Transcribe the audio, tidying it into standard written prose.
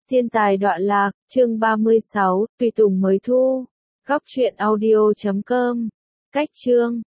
Thiên tài đoạn lạc, chương 36, tùy tùng mới thu. Góc truyện audio.com. Cách chương